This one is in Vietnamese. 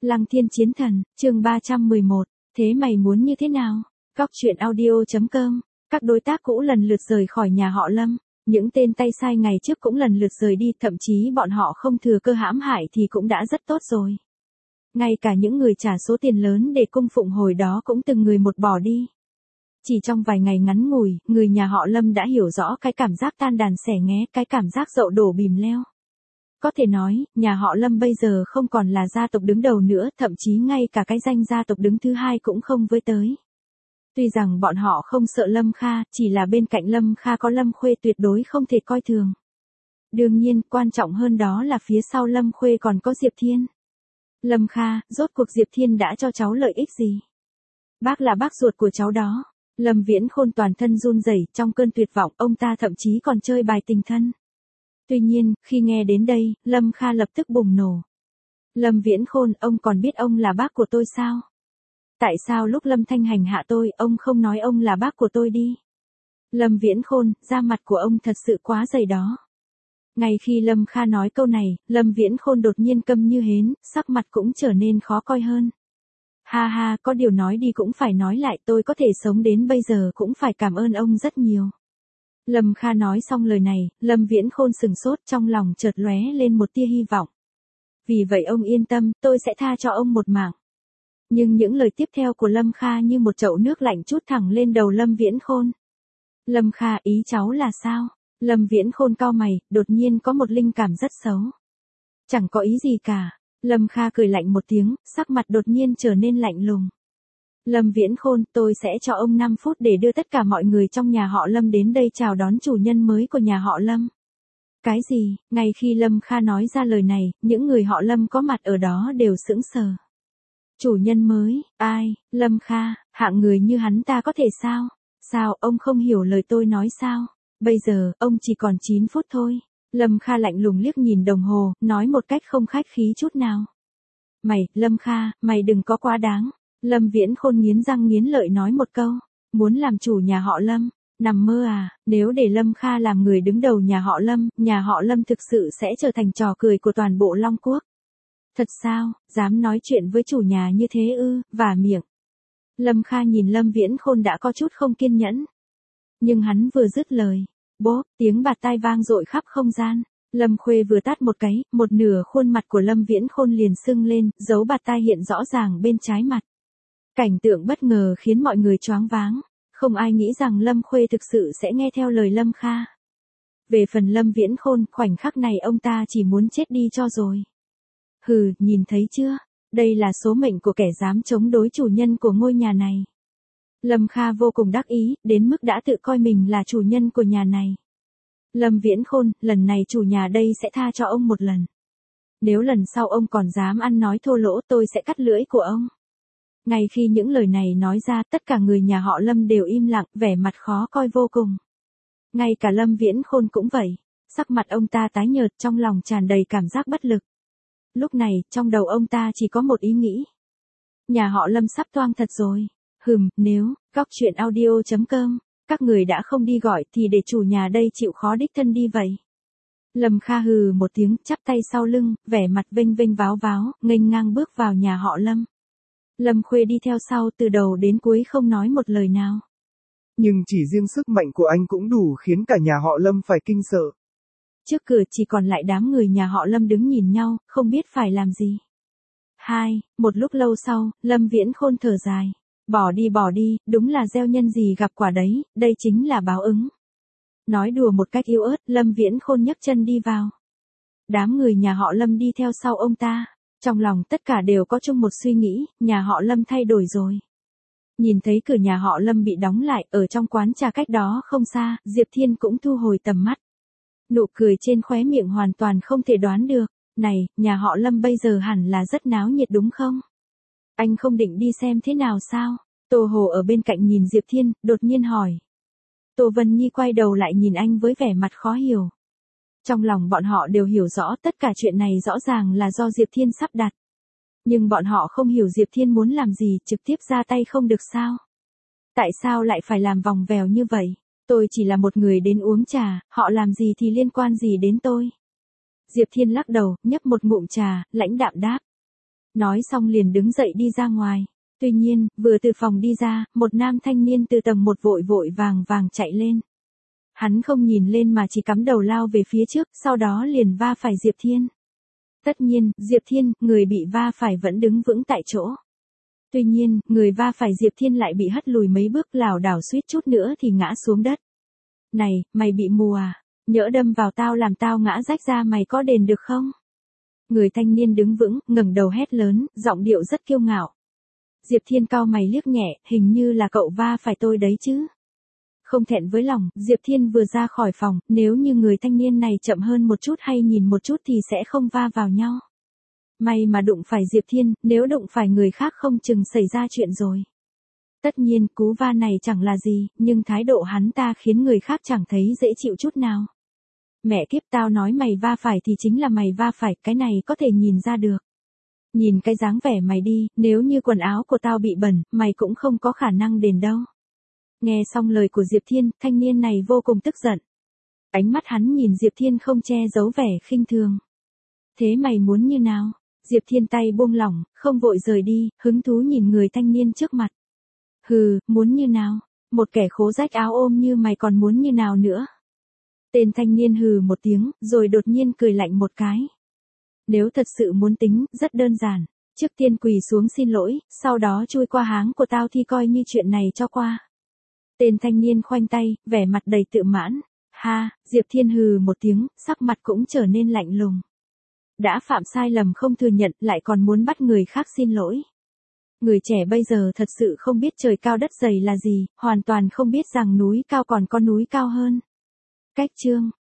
Lăng Thiên Chiến Thần, chương 311, thế mày muốn như thế nào? Góc truyện audio.com, các đối tác cũ lần lượt rời khỏi nhà họ Lâm, những tên tay sai ngày trước cũng lần lượt rời đi, thậm chí bọn họ không thừa cơ hãm hại thì cũng đã rất tốt rồi. Ngay cả những người trả số tiền lớn để cung phụng hồi đó cũng từng người một bỏ đi. Chỉ trong vài ngày ngắn ngủi, người nhà họ Lâm đã hiểu rõ cái cảm giác tan đàn xẻ nghé, cái cảm giác dậu đổ bìm leo. Có thể nói, nhà họ Lâm bây giờ không còn là gia tộc đứng đầu nữa, thậm chí ngay cả cái danh gia tộc đứng thứ hai cũng không với tới. Tuy rằng bọn họ không sợ Lâm Kha, chỉ là bên cạnh Lâm Kha có Lâm Khuê tuyệt đối không thể coi thường. Đương nhiên, quan trọng hơn đó là phía sau Lâm Khuê còn có Diệp Thiên. Lâm Kha, rốt cuộc Diệp Thiên đã cho cháu lợi ích gì? Bác là bác ruột của cháu đó. Lâm Viễn Khôn toàn thân run rẩy, trong cơn tuyệt vọng, ông ta thậm chí còn chơi bài tình thân. Tuy nhiên, khi nghe đến đây, Lâm Kha lập tức bùng nổ. Lâm Viễn Khôn, ông còn biết ông là bác của tôi sao? Tại sao lúc Lâm Thanh hành hạ tôi, ông không nói ông là bác của tôi đi? Lâm Viễn Khôn, da mặt của ông thật sự quá dày đó. Ngay khi Lâm Kha nói câu này, Lâm Viễn Khôn đột nhiên câm như hến, sắc mặt cũng trở nên khó coi hơn. Ha ha, có điều nói đi cũng phải nói lại, tôi có thể sống đến bây giờ cũng phải cảm ơn ông rất nhiều. Lâm Kha nói xong lời này, Lâm Viễn Khôn sừng sốt, trong lòng chợt lóe lên một tia hy vọng. Vì vậy ông yên tâm, tôi sẽ tha cho ông một mạng. Nhưng những lời tiếp theo của Lâm Kha như một chậu nước lạnh trút thẳng lên đầu Lâm Viễn Khôn. Lâm Kha, ý cháu là sao? Lâm Viễn Khôn cau mày, đột nhiên có một linh cảm rất xấu. Chẳng có ý gì cả. Lâm Kha cười lạnh một tiếng, sắc mặt đột nhiên trở nên lạnh lùng. Lâm Viễn Khôn, tôi sẽ cho ông 5 phút để đưa tất cả mọi người trong nhà họ Lâm đến đây chào đón chủ nhân mới của nhà họ Lâm. Cái gì? Ngay khi Lâm Kha nói ra lời này, những người họ Lâm có mặt ở đó đều sững sờ. Chủ nhân mới, ai? Lâm Kha, hạng người như hắn ta có thể sao? Sao, ông không hiểu lời tôi nói sao? Bây giờ, ông chỉ còn 9 phút thôi. Lâm Kha lạnh lùng liếc nhìn đồng hồ, nói một cách không khách khí chút nào. Mày, Lâm Kha, mày đừng có quá đáng. Lâm Viễn Khôn nghiến răng nghiến lợi nói một câu. Muốn làm chủ nhà họ Lâm? Nằm mơ à, nếu để Lâm Kha làm người đứng đầu nhà họ Lâm thực sự sẽ trở thành trò cười của toàn bộ Long Quốc. Thật sao, dám nói chuyện với chủ nhà như thế ư, vả miệng. Lâm Kha nhìn Lâm Viễn Khôn đã có chút không kiên nhẫn. Nhưng hắn vừa dứt lời. Bốp, tiếng bạt tai vang dội khắp không gian. Lâm Khuê vừa tát một cái, một nửa khuôn mặt của Lâm Viễn Khôn liền sưng lên, dấu bạt tai hiện rõ ràng bên trái mặt. Cảnh tượng bất ngờ khiến mọi người choáng váng. Không ai nghĩ rằng Lâm Khuê thực sự sẽ nghe theo lời Lâm Kha. Về phần Lâm Viễn Khôn, khoảnh khắc này ông ta chỉ muốn chết đi cho rồi. Hừ, nhìn thấy chưa? Đây là số mệnh của kẻ dám chống đối chủ nhân của ngôi nhà này. Lâm Kha vô cùng đắc ý, đến mức đã tự coi mình là chủ nhân của nhà này. Lâm Viễn Khôn, lần này chủ nhà đây sẽ tha cho ông một lần. Nếu lần sau ông còn dám ăn nói thô lỗ, tôi sẽ cắt lưỡi của ông. Ngay khi những lời này nói ra, tất cả người nhà họ Lâm đều im lặng, vẻ mặt khó coi vô cùng. Ngay cả Lâm Viễn Khôn cũng vậy. Sắc mặt ông ta tái nhợt, trong lòng tràn đầy cảm giác bất lực. Lúc này, trong đầu ông ta chỉ có một ý nghĩ. Nhà họ Lâm sắp toang thật rồi. Nếu, góc truyện audio.com, các người đã không đi gọi thì để chủ nhà đây chịu khó đích thân đi vậy. Lâm Kha hừ một tiếng, chắp tay sau lưng, vẻ mặt vênh vênh váo váo, nghênh ngang bước vào nhà họ Lâm. Lâm Khuê đi theo sau từ đầu đến cuối không nói một lời nào. Nhưng chỉ riêng sức mạnh của anh cũng đủ khiến cả nhà họ Lâm phải kinh sợ. Trước cửa chỉ còn lại đám người nhà họ Lâm đứng nhìn nhau, không biết phải làm gì. Một lúc lâu sau, Lâm Viễn Khôn thở dài. Bỏ đi, đúng là gieo nhân gì gặp quả đấy, đây chính là báo ứng. Nói đùa một cách yếu ớt, Lâm Viễn Khôn nhấc chân đi vào. Đám người nhà họ Lâm đi theo sau ông ta. Trong lòng tất cả đều có chung một suy nghĩ, nhà họ Lâm thay đổi rồi. Nhìn thấy cửa nhà họ Lâm bị đóng lại, ở trong quán trà cách đó không xa, Diệp Thiên cũng thu hồi tầm mắt. Nụ cười trên khóe miệng hoàn toàn không thể đoán được. Này, nhà họ Lâm bây giờ hẳn là rất náo nhiệt đúng không? Anh không định đi xem thế nào sao? Tô Hồ ở bên cạnh nhìn Diệp Thiên, đột nhiên hỏi. Tô Vân Nhi quay đầu lại nhìn anh với vẻ mặt khó hiểu. Trong lòng bọn họ đều hiểu rõ tất cả chuyện này rõ ràng là do Diệp Thiên sắp đặt. Nhưng bọn họ không hiểu Diệp Thiên muốn làm gì, trực tiếp ra tay không được sao? Tại sao lại phải làm vòng vèo như vậy? Tôi chỉ là một người đến uống trà, họ làm gì thì liên quan gì đến tôi? Diệp Thiên lắc đầu, nhấp một ngụm trà, lãnh đạm đáp. Nói xong liền đứng dậy đi ra ngoài. Tuy nhiên, vừa từ phòng đi ra, một nam thanh niên từ tầng 1 vội vội vàng vàng chạy lên. Hắn không nhìn lên mà chỉ cắm đầu lao về phía trước, sau đó liền va phải Diệp Thiên. Tất nhiên, Diệp Thiên, người bị va phải vẫn đứng vững tại chỗ. Tuy nhiên, người va phải Diệp Thiên lại bị hất lùi mấy bước, lảo đảo suýt chút nữa thì ngã xuống đất. Này, mày bị mù à? Nhỡ đâm vào tao làm tao ngã rách ra mày có đền được không? Người thanh niên đứng vững, ngẩng đầu hét lớn, giọng điệu rất kiêu ngạo. Diệp Thiên cau mày liếc nhẹ, hình như là cậu va phải tôi đấy chứ. Không thẹn với lòng, Diệp Thiên vừa ra khỏi phòng, nếu như người thanh niên này chậm hơn một chút hay nhìn một chút thì sẽ không va vào nhau. May mà đụng phải Diệp Thiên, nếu đụng phải người khác không chừng xảy ra chuyện rồi. Tất nhiên, cú va này chẳng là gì, nhưng thái độ hắn ta khiến người khác chẳng thấy dễ chịu chút nào. Mẹ kiếp, tao nói mày va phải thì chính là mày va phải, cái này có thể nhìn ra được. Nhìn cái dáng vẻ mày đi, nếu như quần áo của tao bị bẩn, mày cũng không có khả năng đền đâu. Nghe xong lời của Diệp Thiên, thanh niên này vô cùng tức giận. Ánh mắt hắn nhìn Diệp Thiên không che giấu vẻ khinh thường. Thế mày muốn như nào? Diệp Thiên tay buông lỏng, không vội rời đi, hứng thú nhìn người thanh niên trước mặt. Hừ, muốn như nào? Một kẻ khố rách áo ôm như mày còn muốn như nào nữa? Tên thanh niên hừ một tiếng, rồi đột nhiên cười lạnh một cái. Nếu thật sự muốn tính, rất đơn giản. Trước tiên quỳ xuống xin lỗi, sau đó chui qua háng của tao thì coi như chuyện này cho qua. Tên thanh niên khoanh tay, vẻ mặt đầy tự mãn. Ha, Diệp Thiên hừ một tiếng, sắc mặt cũng trở nên lạnh lùng. Đã phạm sai lầm không thừa nhận, lại còn muốn bắt người khác xin lỗi. Người trẻ bây giờ thật sự không biết trời cao đất dày là gì, hoàn toàn không biết rằng núi cao còn có núi cao hơn. Cách chương